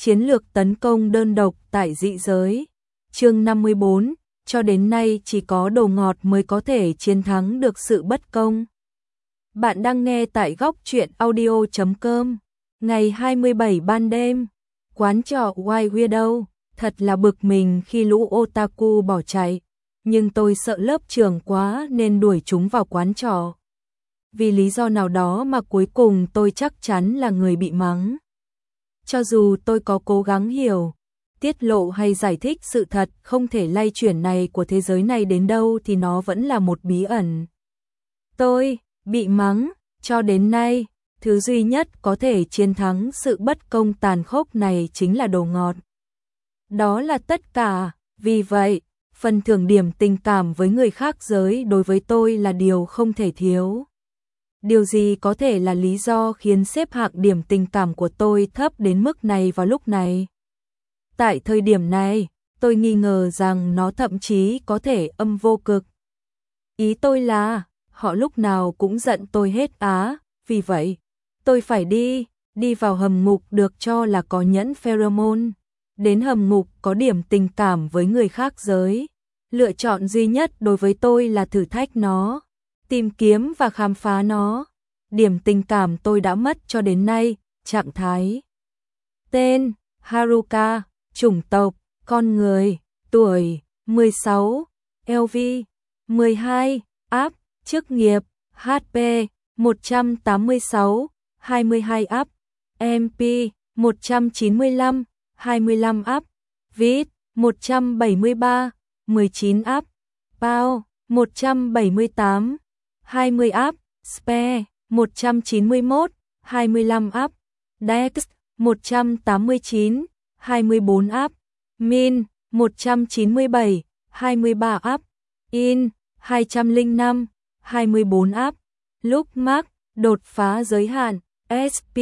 Chiến lược tấn công đơn độc tại dị giới. Chương 54, cho đến nay chỉ có đồ ngọt mới có thể chiến thắng được sự bất công. Bạn đang nghe tại góc truyện audio.com. Ngày 27 ban đêm, quán trọ White Widow, thật là bực mình khi lũ otaku bỏ chạy, nhưng tôi sợ lớp trưởng quá nên đuổi chúng vào quán trọ. Vì lý do nào đó mà cuối cùng tôi chắc chắn là người bị mắng. Cho dù tôi có cố gắng hiểu, tiết lộ hay giải thích sự thật không thể lay chuyển này của thế giới này đến đâu thì nó vẫn là một bí ẩn. Tôi bị mắng, cho đến nay, thứ duy nhất có thể chiến thắng sự bất công tàn khốc này chính là đồ ngọt. Đó là tất cả, vì vậy, phần thưởng điểm tình cảm với người khác giới đối với tôi là điều không thể thiếu. Điều gì có thể là lý do khiến xếp hạng điểm tình cảm của tôi thấp đến mức này vào lúc này? Tại thời điểm này, tôi nghi ngờ rằng nó thậm chí có thể âm vô cực. Ý tôi là, họ lúc nào cũng giận tôi hết á, vì vậy, tôi phải đi vào hầm ngục được cho là có nhẫn pheromone. Đến hầm ngục có điểm tình cảm với người khác giới. Lựa chọn duy nhất đối với tôi là thử thách nó, tìm kiếm và khám phá nó. Điểm tình cảm tôi đã mất cho đến nay, trạng thái. Tên, Haruka, chủng tộc, con người, tuổi, 16, LV, 12, áp, chức nghiệp, HP, 186, 22 áp, MP, 195, 25 áp, Vit, 173, 19 áp, Pao, 178, 20 áp, Spare, 191, 25 áp, Dex, 189, 24 áp, Min, 197, 23 áp, In, 205, 24 áp, Lúc Mark, đột phá giới hạn, SP,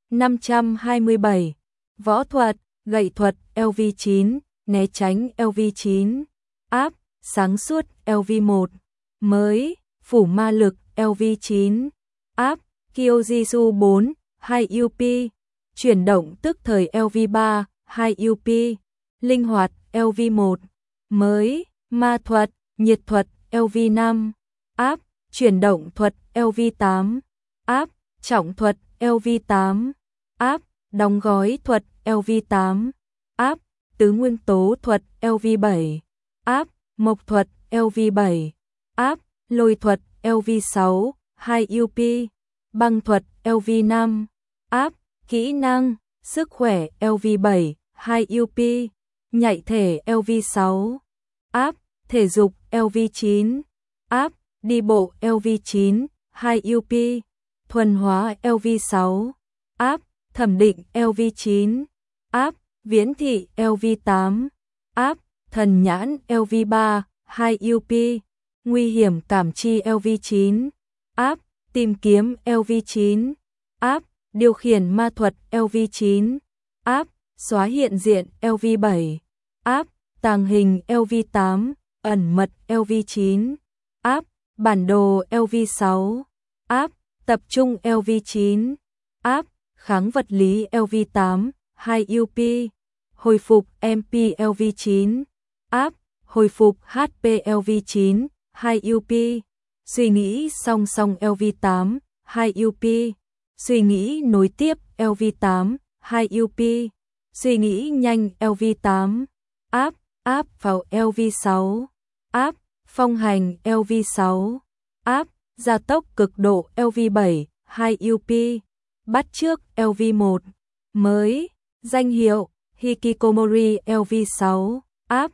527, võ thuật, gậy thuật, LV9, né tránh LV9, áp, sáng suốt LV1, mới, phủ ma lực LV9, áp, Kyojitsu 4, 2 UP, chuyển động tức thời LV3, 2 UP, linh hoạt LV1, mới, ma thuật, nhiệt thuật LV5, áp, chuyển động thuật LV8, áp, trọng thuật LV8, áp, đóng gói thuật LV8, áp, tứ nguyên tố thuật LV7, áp, mộc thuật LV7, áp, lôi thuật LV6, 2 UP, băng thuật LV5, áp, kỹ năng, sức khỏe LV7, 2 UP, nhạy thể LV6, áp, thể dục LV9, áp, đi bộ LV9, 2 UP, thuần hóa LV6, áp, thẩm định LV9, áp, viễn thị LV8, áp, thần nhãn LV3, 2 UP, nguy hiểm cảm chi LV9, áp, tìm kiếm LV9, áp, điều khiển ma thuật LV9, áp, xóa hiện diện LV7, áp, tàng hình LV8, ẩn mật LV9, áp, bản đồ LV6, áp, tập trung LV9, áp, kháng vật lý LV8, 2 UP, hồi phục MP LV9, áp, hồi phục HP LV9, 2 UP, suy nghĩ song song LV8, 2 UP, suy nghĩ nối tiếp LV8, 2 UP, suy nghĩ nhanh LV8, áp, áp vào LV6, áp, phong hành LV6, áp, gia tốc cực độ LV7, 2 UP, bắt chước LV1, mới, danh hiệu, Hikikomori LV6, áp,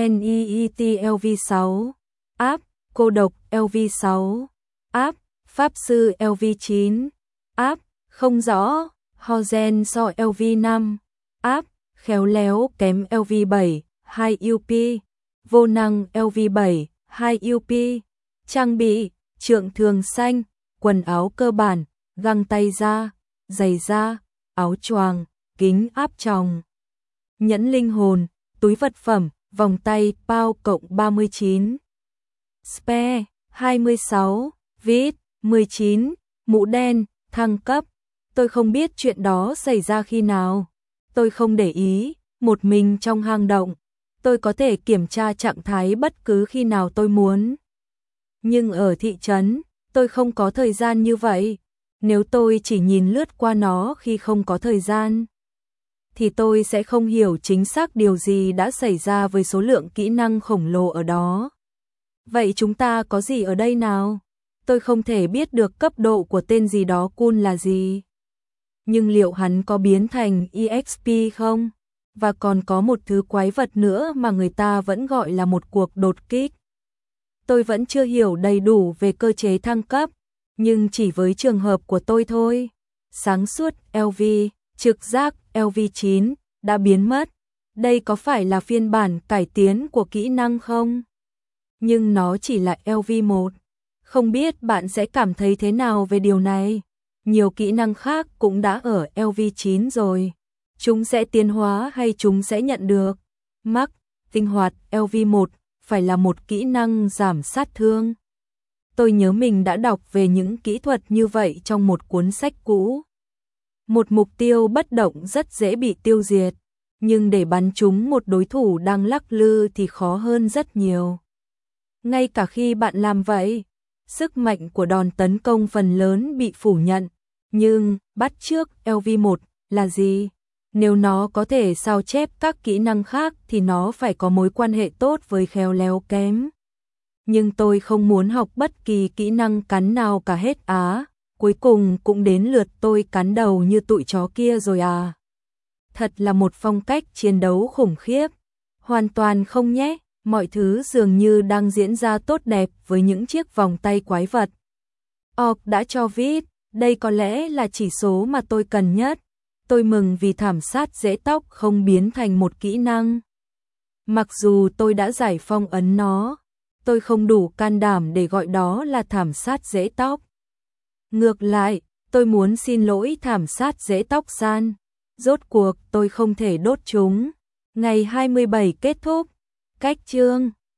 NEET LV6, áp, cô độc LV6, áp, pháp sư LV9, áp, không rõ, Hozen so LV5, áp, khéo léo kém LV7, 2 UP, vô năng LV7, 2 UP, trang bị, trượng thường xanh, quần áo cơ bản, găng tay da, giày da, áo choàng, kính áp tròng, nhẫn linh hồn, túi vật phẩm, vòng tay Pao cộng 39, Spare, 26, Vit, 19, mũ đen, thăng cấp. Tôi không biết chuyện đó xảy ra khi nào. Tôi không để ý, một mình trong hang động, tôi có thể kiểm tra trạng thái bất cứ khi nào tôi muốn. Nhưng ở thị trấn, tôi không có thời gian như vậy. Nếu tôi chỉ nhìn lướt qua nó khi không có thời gian, thì tôi sẽ không hiểu chính xác điều gì đã xảy ra với số lượng kỹ năng khổng lồ ở đó. Vậy chúng ta có gì ở đây nào? Tôi không thể biết được cấp độ của tên gì đó cool là gì. Nhưng liệu hắn có biến thành EXP không? Và còn có một thứ quái vật nữa mà người ta vẫn gọi là một cuộc đột kích. Tôi vẫn chưa hiểu đầy đủ về cơ chế thăng cấp, nhưng chỉ với trường hợp của tôi thôi. Sáng suốt LV, trực giác LV9 đã biến mất. Đây có phải là phiên bản cải tiến của kỹ năng không? Nhưng nó chỉ là LV1. Không biết bạn sẽ cảm thấy thế nào về điều này? Nhiều kỹ năng khác cũng đã ở LV9 rồi. Chúng sẽ tiến hóa hay chúng sẽ nhận được? Mắc, tinh hoạt LV1 phải là một kỹ năng giảm sát thương. Tôi nhớ mình đã đọc về những kỹ thuật như vậy trong một cuốn sách cũ. Một mục tiêu bất động rất dễ bị tiêu diệt, nhưng để bắn trúng một đối thủ đang lắc lư thì khó hơn rất nhiều. Ngay cả khi bạn làm vậy, sức mạnh của đòn tấn công phần lớn bị phủ nhận. Nhưng, bắt chước LV1 là gì? Nếu nó có thể sao chép các kỹ năng khác thì nó phải có mối quan hệ tốt với khéo léo kém. Nhưng tôi không muốn học bất kỳ kỹ năng cắn nào cả hết á. Cuối cùng cũng đến lượt tôi cắn đầu như tụi chó kia rồi à. Thật là một phong cách chiến đấu khủng khiếp. Hoàn toàn không nhé, mọi thứ dường như đang diễn ra tốt đẹp với những chiếc vòng tay quái vật. Orc đã cho viết, đây có lẽ là chỉ số mà tôi cần nhất. Tôi mừng vì thảm sát rễ tóc không biến thành một kỹ năng. Mặc dù tôi đã giải phong ấn nó, tôi không đủ can đảm để gọi đó là thảm sát rễ tóc. Ngược lại, tôi muốn xin lỗi thảm sát rễ tóc san. Rốt cuộc tôi không thể đốt chúng. Ngày 27 kết thúc. Cách chương